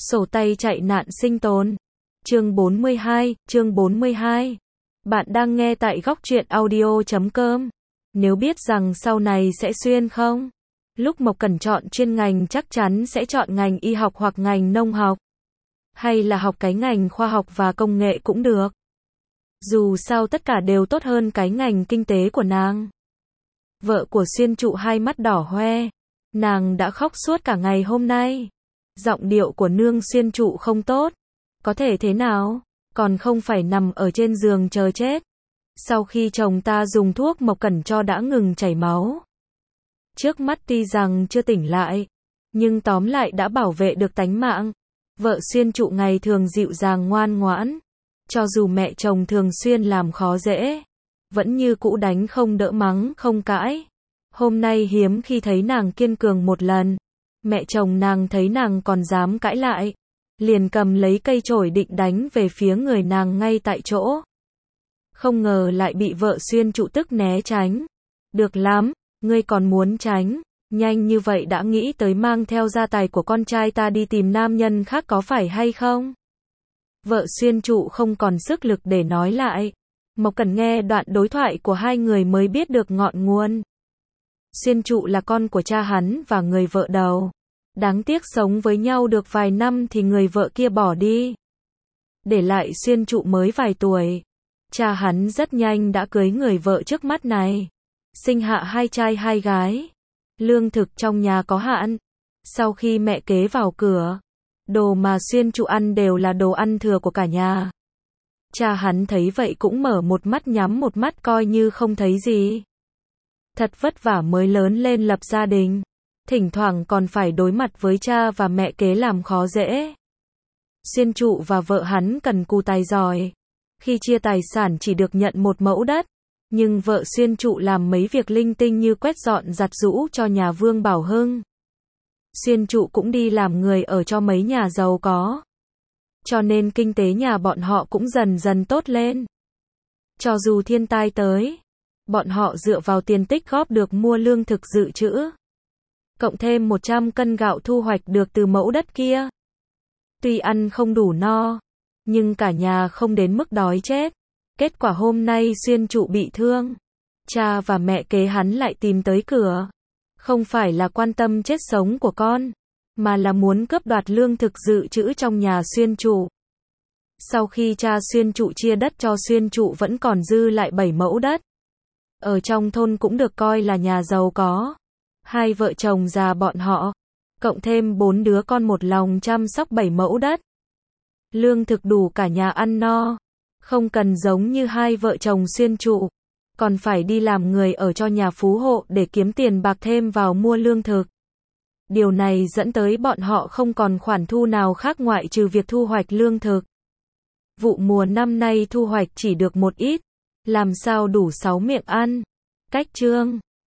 Sổ tay chạy nạn sinh tồn. Chương 42. Bạn đang nghe tại góc truyện audio.com. Nếu biết rằng sau này sẽ xuyên không? Lúc Mộc Cẩn chọn chuyên ngành chắc chắn sẽ chọn ngành y học hoặc ngành nông học. Hay là học cái ngành khoa học và công nghệ cũng được. Dù sao tất cả đều tốt hơn cái ngành kinh tế của nàng. Vợ của Xuyên Trụ hai mắt đỏ hoe. Nàng đã khóc suốt cả ngày hôm nay. Giọng điệu của nương Xuyên Trụ không tốt. Có thể thế nào? Còn không phải nằm ở trên giường chờ chết. Sau khi chồng ta dùng thuốc Mộc Cẩn cho đã ngừng chảy máu. Trước mắt tuy rằng chưa tỉnh lại, nhưng tóm lại đã bảo vệ được tánh mạng. Vợ Xuyên Trụ ngày thường dịu dàng ngoan ngoãn. Cho dù mẹ chồng thường xuyên làm khó dễ, vẫn như cũ đánh không đỡ mắng không cãi. Hôm nay hiếm khi thấy nàng kiên cường một lần. Mẹ chồng nàng thấy nàng còn dám cãi lại, liền cầm lấy cây chổi định đánh về phía người nàng ngay tại chỗ. Không ngờ lại bị vợ Xuyên Trụ tức né tránh. Được lắm, ngươi còn muốn tránh, nhanh như vậy đã nghĩ tới mang theo gia tài của con trai ta đi tìm nam nhân khác có phải hay không? Vợ Xuyên Trụ không còn sức lực để nói lại. Mộc Cẩn nghe đoạn đối thoại của hai người mới biết được ngọn nguồn. Xuyên Trụ là con của cha hắn và người vợ đầu. Đáng tiếc sống với nhau được vài năm thì người vợ kia bỏ đi. Để lại Xuyên Trụ mới vài tuổi. Cha hắn rất nhanh đã cưới người vợ trước mắt này. Sinh hạ hai trai hai gái. Lương thực trong nhà có hạn. Sau khi mẹ kế vào cửa, đồ mà Xuyên Trụ ăn đều là đồ ăn thừa của cả nhà. Cha hắn thấy vậy cũng mở một mắt nhắm một mắt coi như không thấy gì. Thật vất vả mới lớn lên lập gia đình. Thỉnh thoảng còn phải đối mặt với cha và mẹ kế làm khó dễ. Xuyên Trụ và vợ hắn cần cù tài giỏi. Khi chia tài sản chỉ được nhận một mẫu đất. Nhưng vợ Xuyên Trụ làm mấy việc linh tinh như quét dọn giặt giũ cho nhà Vương Bảo Hưng. Xuyên Trụ cũng đi làm người ở cho mấy nhà giàu có. Cho nên kinh tế nhà bọn họ cũng dần dần tốt lên. Cho dù thiên tai tới, bọn họ dựa vào tiền tích góp được mua lương thực dự trữ. Cộng thêm 100 cân gạo thu hoạch được từ mẫu đất kia. Tuy ăn không đủ no, nhưng cả nhà không đến mức đói chết. Kết quả hôm nay Xuyên Trụ bị thương. Cha và mẹ kế hắn lại tìm tới cửa. Không phải là quan tâm chết sống của con, mà là muốn cướp đoạt lương thực dự trữ trong nhà Xuyên Trụ. Sau khi cha Xuyên Trụ chia đất cho Xuyên Trụ vẫn còn dư lại 7 mẫu đất. Ở trong thôn cũng được coi là nhà giàu có. Hai vợ chồng già bọn họ, cộng thêm 4 đứa con một lòng chăm sóc 7 mẫu đất. Lương thực đủ cả nhà ăn no. Không cần giống như hai vợ chồng Xuyên Trụ, còn phải đi làm người ở cho nhà phú hộ để kiếm tiền bạc thêm vào mua lương thực. Điều này dẫn tới bọn họ không còn khoản thu nào khác ngoại trừ việc thu hoạch lương thực. Vụ mùa năm nay thu hoạch chỉ được một ít, làm sao đủ 6 miệng ăn. Cách chương